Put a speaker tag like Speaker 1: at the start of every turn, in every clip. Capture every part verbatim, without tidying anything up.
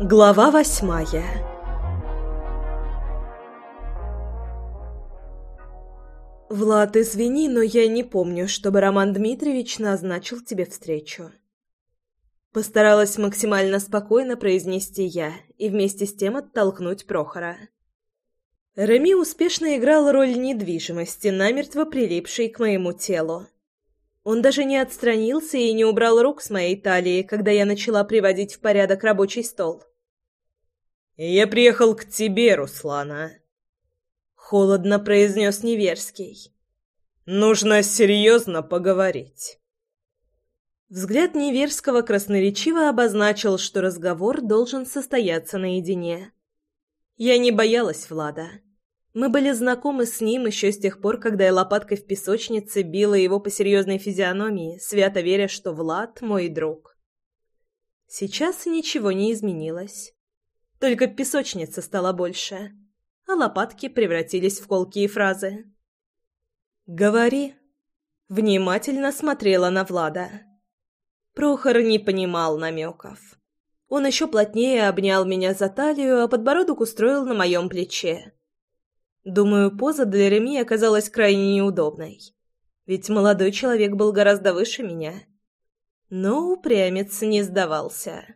Speaker 1: Глава восьмая. Влад, извини, но я не помню, чтобы Роман Дмитриевич назначил тебе встречу. Постаралась максимально спокойно произнести я и вместе с тем оттолкнуть Прохора. Реми успешно играл роль недвижимости, намертво прилипшей к моему телу. Он даже не отстранился и не убрал рук с моей талии, когда я начала приводить в порядок рабочий стол.
Speaker 2: «Я приехал к тебе, Руслана», — холодно произнес Неверский. «Нужно серьезно поговорить».
Speaker 1: Взгляд Неверского красноречиво обозначил, что разговор должен состояться наедине. Я не боялась Влада. Мы были знакомы с ним еще с тех пор, когда я лопаткой в песочнице била его по серьезной физиономии, свято веря, что Влад — мой друг. Сейчас ничего не изменилось. Только песочница стала больше, а лопатки превратились в колкие фразы. «Говори», — внимательно смотрела на Влада. Прохор не понимал намеков. Он еще плотнее обнял меня за талию, а подбородок устроил на моем плече. Думаю, поза для Реми оказалась крайне неудобной, ведь молодой человек был гораздо выше меня. Но упрямец не сдавался.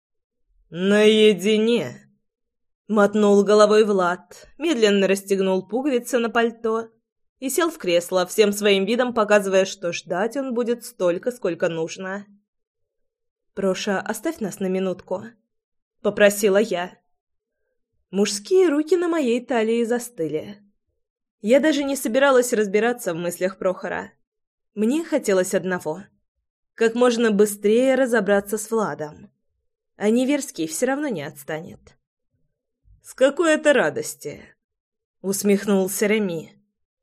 Speaker 2: «Наедине», — мотнул головой Влад, медленно расстегнул пуговицы на пальто и сел в кресло, всем своим видом показывая, что ждать он будет столько, сколько нужно.
Speaker 1: «Проша, оставь нас на минутку», — попросила я. Мужские руки на моей талии застыли. Я даже не собиралась разбираться в мыслях Прохора. Мне хотелось одного — как можно быстрее разобраться с Владом. А Неверский все равно не отстанет.
Speaker 2: «С какой это радости?» — усмехнулся Реми.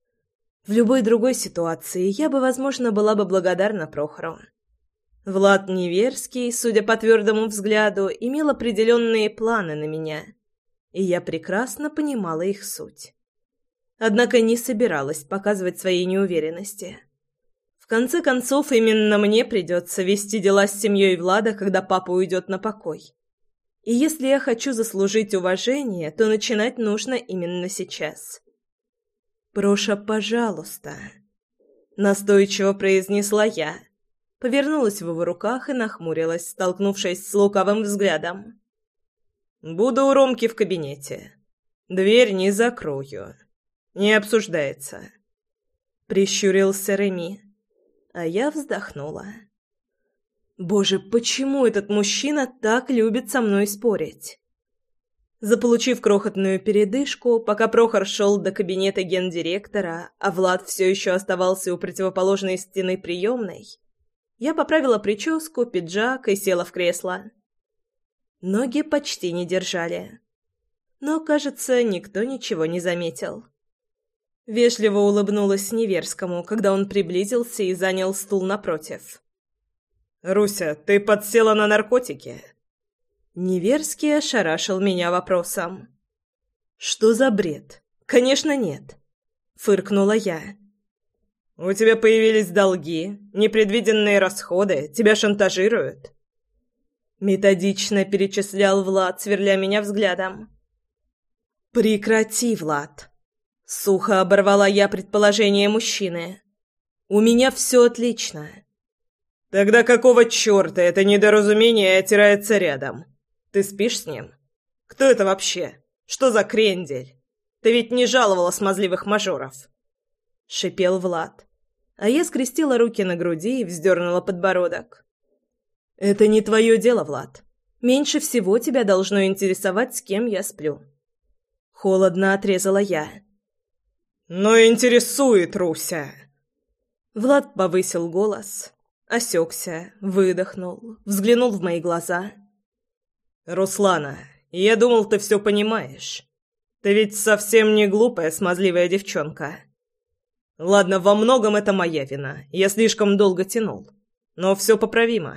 Speaker 1: В любой другой ситуации я бы, возможно, была бы благодарна Прохору. Влад Неверский, судя по твердому взгляду, имел определенные планы на меня, и я прекрасно понимала их суть. Однако не собиралась показывать своей неуверенности. В конце концов, именно мне придется вести дела с семьей Влада, когда папа уйдет на покой. И если я хочу заслужить уважение, то начинать нужно именно сейчас. «Проша, пожалуйста», — настойчиво произнесла я. Повернулась в его руках и нахмурилась, столкнувшись с лукавым взглядом.
Speaker 2: «Буду у Ромки в кабинете. Дверь не закрою. Не обсуждается», — прищурился Реми.
Speaker 1: А я вздохнула. «Боже, почему этот мужчина так любит со мной спорить?» Заполучив крохотную передышку, пока Прохор шел до кабинета гендиректора, а Влад все еще оставался у противоположной стены приемной, я поправила прическу, пиджак и села в кресло. Ноги почти не держали. Но, кажется, никто ничего не заметил. Вежливо улыбнулась Неверскому, когда он приблизился и занял стул напротив.
Speaker 2: «Руся, ты подсела на наркотики?»
Speaker 1: Неверский ошарашил меня вопросом. «Что за бред? Конечно, нет», — фыркнула я.
Speaker 2: «У тебя появились долги, непредвиденные расходы, тебя шантажируют?»
Speaker 1: Методично перечислял Влад, сверля меня взглядом. «Прекрати, Влад!» — сухо оборвала я предположение мужчины. «У меня все отлично».
Speaker 2: «Тогда какого черта это недоразумение отирается рядом? Ты спишь с ним? Кто это вообще? Что за крендель? Ты ведь не жаловала смазливых мажоров?»
Speaker 1: — шипел Влад. А я скрестила руки на груди и вздернула подбородок. «Это не твое дело, Влад. Меньше всего тебя должно интересовать, с кем я сплю». Холодно отрезала я.
Speaker 2: «Но интересует, Руся!»
Speaker 1: Влад повысил голос, осекся, выдохнул, взглянул в мои глаза.
Speaker 2: «Руслана, я думал, ты все понимаешь. Ты ведь совсем не глупая, смазливая девчонка. Ладно, во многом это моя вина. Я слишком долго тянул. Но все поправимо».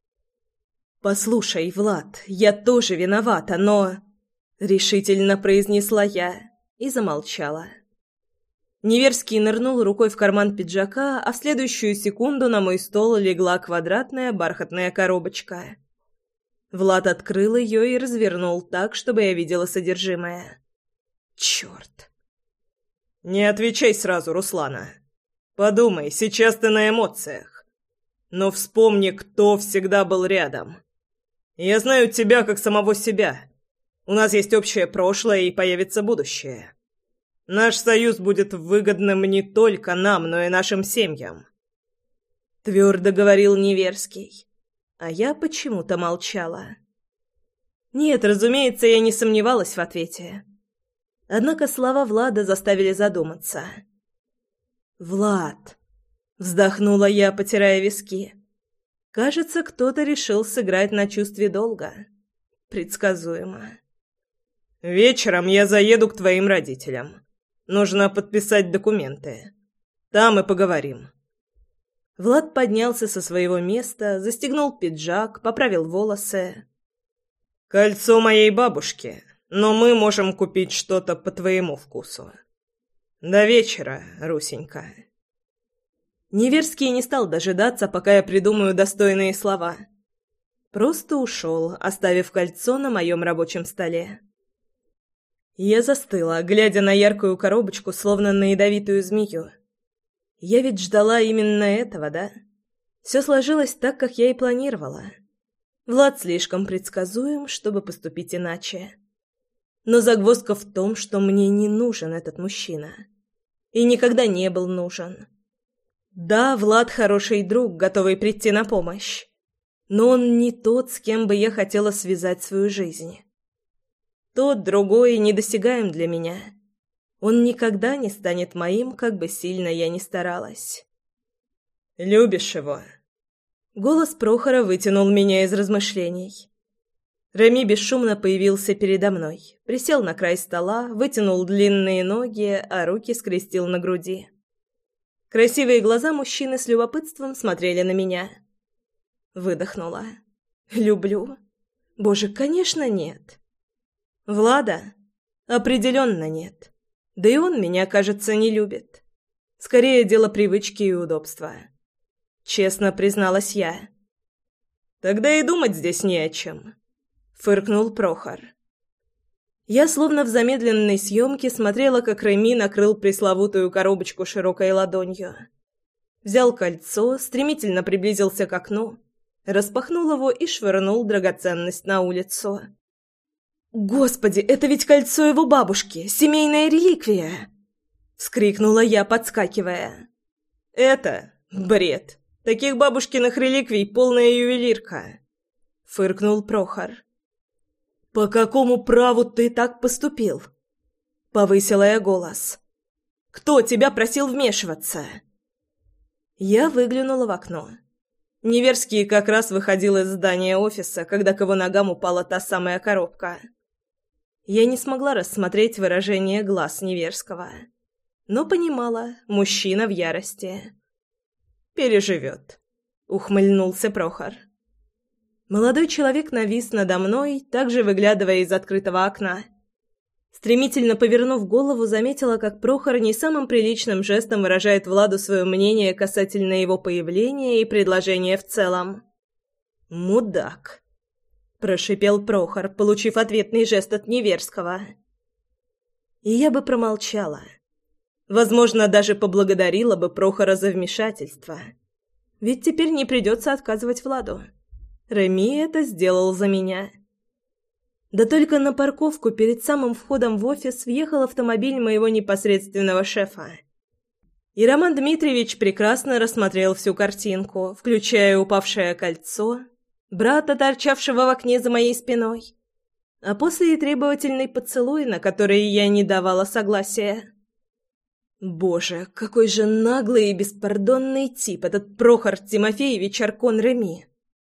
Speaker 1: «Послушай, Влад, я тоже виновата, но...» — решительно произнесла я и замолчала. Неверский нырнул рукой в карман пиджака, а в следующую секунду на мой стол легла квадратная бархатная коробочка. Влад открыл ее и развернул так, чтобы я видела содержимое. Черт.
Speaker 2: «Не отвечай сразу, Руслана. Подумай, сейчас ты на эмоциях. Но вспомни, кто всегда был рядом. Я знаю тебя как самого себя. У нас есть общее прошлое и появится будущее. Наш союз будет выгодным не только нам, но и нашим семьям».
Speaker 1: Твердо говорил Неверский, а я почему-то молчала. Нет, разумеется, я не сомневалась в ответе. Однако слова Влада заставили задуматься. «Влад!» — вздохнула я, потирая виски. «Кажется, кто-то решил сыграть на чувстве долга. Предсказуемо».
Speaker 2: «Вечером я заеду к твоим родителям. Нужно подписать документы. Там и поговорим».
Speaker 1: Влад поднялся со своего места, застегнул пиджак, поправил волосы.
Speaker 2: «Кольцо моей бабушки, но мы можем купить что-то по твоему вкусу. До вечера, Русенька».
Speaker 1: Неверский не стал дожидаться, пока я придумаю достойные слова. Просто ушел, оставив кольцо на моем рабочем столе. Я застыла, глядя на яркую коробочку, словно на ядовитую змею. Я ведь ждала именно этого, да? Все сложилось так, как я и планировала. Влад слишком предсказуем, чтобы поступить иначе. Но загвоздка в том, что мне не нужен этот мужчина. И никогда не был нужен. Да, Влад хороший друг, готовый прийти на помощь. Но он не тот, с кем бы я хотела связать свою жизнь. Тот, другой, недосягаем для меня. Он никогда не станет моим, как бы сильно я ни старалась.
Speaker 2: «Любишь его?»
Speaker 1: Голос Прохора вытянул меня из размышлений. Реми бесшумно появился передо мной, присел на край стола, вытянул длинные ноги, а руки скрестил на груди. Красивые глаза мужчины с любопытством смотрели на меня. Выдохнула. «Люблю? Боже, конечно, нет. Влада? Определенно нет. Да и он меня, кажется, не любит. Скорее, дело привычки и удобства. Честно призналась я.
Speaker 2: Тогда и думать здесь не о чем», — фыркнул Прохор.
Speaker 1: Я, словно в замедленной съемке, смотрела, как Реми накрыл пресловутую коробочку широкой ладонью. Взял кольцо, стремительно приблизился к окну, распахнул его и швырнул драгоценность на улицу. «Господи, это ведь кольцо его бабушки, семейная реликвия!» — вскрикнула я, подскакивая.
Speaker 2: «Это бред. Таких бабушкиных реликвий полная ювелирка», — фыркнул Прохор.
Speaker 1: «По какому праву ты так поступил?» — повысила я голос. «Кто тебя просил вмешиваться?» Я выглянула в окно. Неверский как раз выходил из здания офиса, когда к его ногам упала та самая коробка. Я не смогла рассмотреть выражение глаз Неверского, но понимала, мужчина в ярости.
Speaker 2: «Переживет», — ухмыльнулся Прохор.
Speaker 1: Молодой человек навис надо мной, также выглядывая из открытого окна. Стремительно повернув голову, заметила, как Прохор не самым приличным жестом выражает Владу свое мнение касательно его появления и предложения в целом. «Мудак», — прошипел Прохор, получив ответный жест от Неверского. И я бы промолчала. Возможно, даже поблагодарила бы Прохора за вмешательство. Ведь теперь не придется отказывать Владу. Реми это сделал за меня. Да только на парковку перед самым входом в офис въехал автомобиль моего непосредственного шефа. И Роман Дмитриевич прекрасно рассмотрел всю картинку, включая упавшее кольцо, брата, торчавшего в окне за моей спиной, а после и требовательный поцелуй, на который я не давала согласия. Боже, какой же наглый и беспардонный тип этот Прохор Тимофеевич Аркон Реми.